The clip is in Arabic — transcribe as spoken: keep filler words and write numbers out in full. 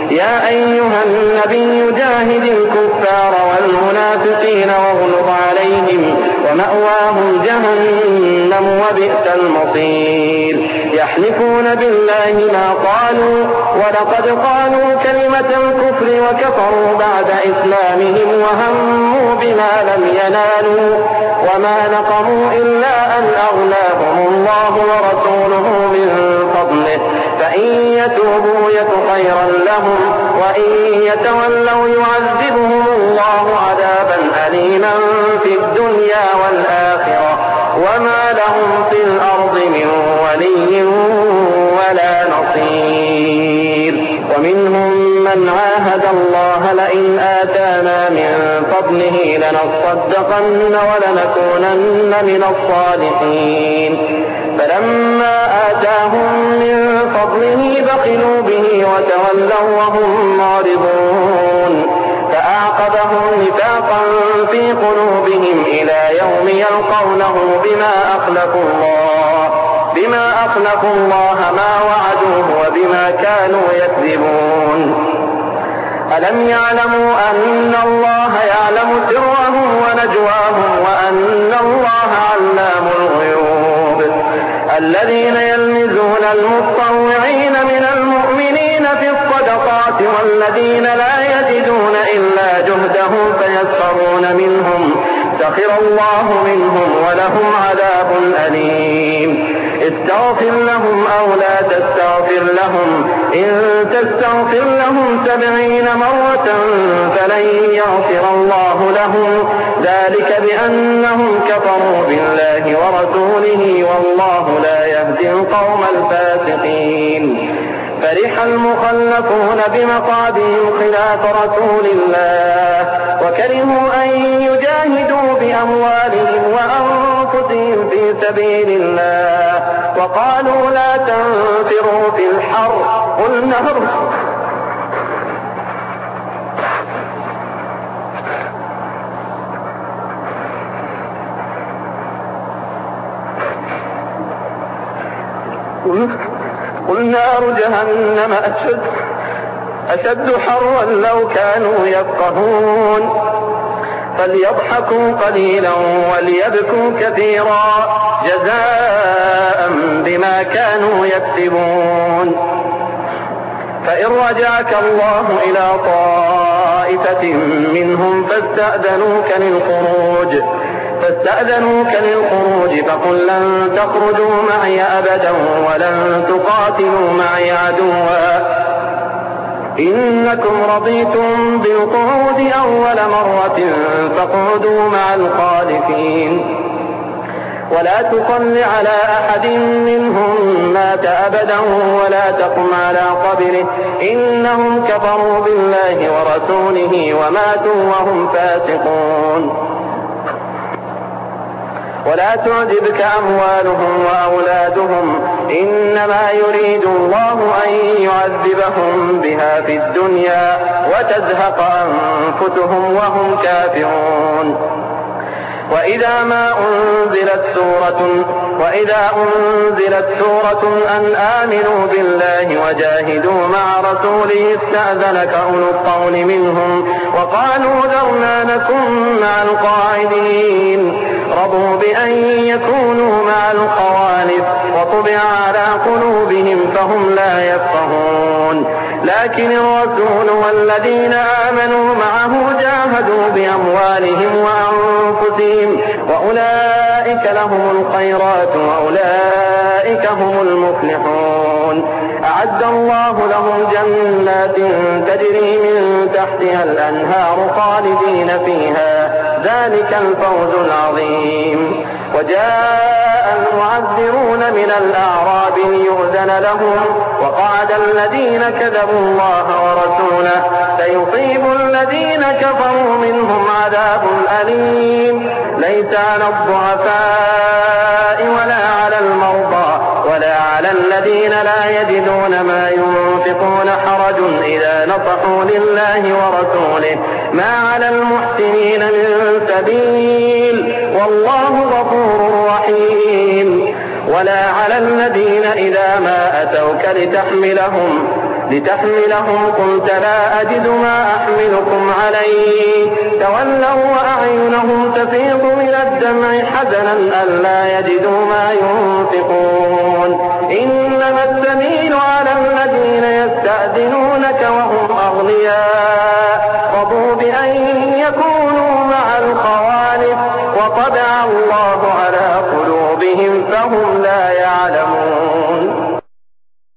يا أيها النبي جاهد الكفار والمنافقين واغلظ عليهم ومأواهم جهنم وبئس المصير يحلفون بالله ما قالوا ولقد قالوا كلمة الكفر وكفروا بعد إسلامهم وهموا بما لم ينالوا وما نقموا إلا أن أغناهم الله ورسوله من فضله فإن يتوبوا يك خيرا لهم وإن يتولوا يعذبهم الله عذابا أليما في الدنيا والآخرة وما لهم في الأرض من ولي ولا نصير ومنهم من عاهد الله لئن آتانا من فضله لنصدقن ولنكونن من الصالحين فلما آتاهم من فضله بخلوا به وتولوا وهم معرضون فأعقبهم نفاقا في قلوبهم إلى يوم يلقونه بما أخلفوا الله بما أخلفوا الله ما وعدوه وبما كانوا يكذبون ألم يعلموا أن الله يعلم سرهم ونجواهم وأن الله علام الغيوب الذين يلمزون المتطوعين من المؤمنين في الصدقات والذين لا يجدون إلا جهدهم فيسخرون منهم سخر الله منهم ولهم عذاب أليم استغفر لهم أو لا تستغفر لهم إن تستغفر لهم سبعين مرة فلن يغفر الله لهم ذلك بأنهم كفروا بالله ورسوله والله لا يهدي القوم الفاسقين فرح المخلفون بمقعدهم خلاف رسول الله وكرهوا أن يجاهدوا بأموالهم وأنفسهم في سبيل الله وقالوا لا تنفروا في الحر قل نهر قل نار جهنم أشد, أشد حرا لو كانوا يفقهون فليضحكوا قليلا وليبكوا كثيرا جزاء بما كانوا يكسبون فإن رجعك الله إلى طائفة منهم فاستأذنوك للخروج فاستأذنوك للخروج فقل لن تخرجوا معي أبدا ولن تقاتلوا معي عدوا إنكم رضيتم بالقعود أول مرة فاقعدوا مع الخالفين ولا تصل على أحد منهم مات أبدا ولا تقم على قبره إنهم كفروا بالله ورسوله وماتوا وهم فاسقون ولا تعجبك أموالهم وأولادهم إنما يريد الله أن يعذبهم بها في الدنيا وتزهق أنفسهم وهم كافرون وإذا ما أنزلت سورة وإذا أنزلت سورة أن آمنوا بالله وجاهدوا مع رسوله استأذنك أولو الطول منهم وقالوا ذرنا نكن مع القاعدين رضوا بأن يكونوا مع الخوالف وطبع على قلوبهم فهم لا يفقهون لكن الرسول والذين آمنوا معه جاهدوا بأموالهم وأنفسهم وأولئك لهم الخيرات وأولئك هم المفلحون أعد الله لهم جنات تجري من تحتها الأنهار خالدين فيها ذلك الفوز العظيم وجاء المعذرون من الأعراب ليؤذن لهم وقعد الذين كذبوا الله ورسوله سيصيب الذين كفروا منهم عذاب أليم ليس على الضعفاء ولا على المرضى ولا على الذين لا يجدون ما ينفقون حرج إذا نصحوا لله ورسوله ما على المحسنين من سبيل والله غفور رحيم ولا على الذين إذا ما أتوك لتحملهم لتحملهم قلت لا أجد ما أحملكم عليه تولوا وأعينهم تفيض من الدمع حزنا ألا يجدوا ما ينفقون إنما السبيل على الذين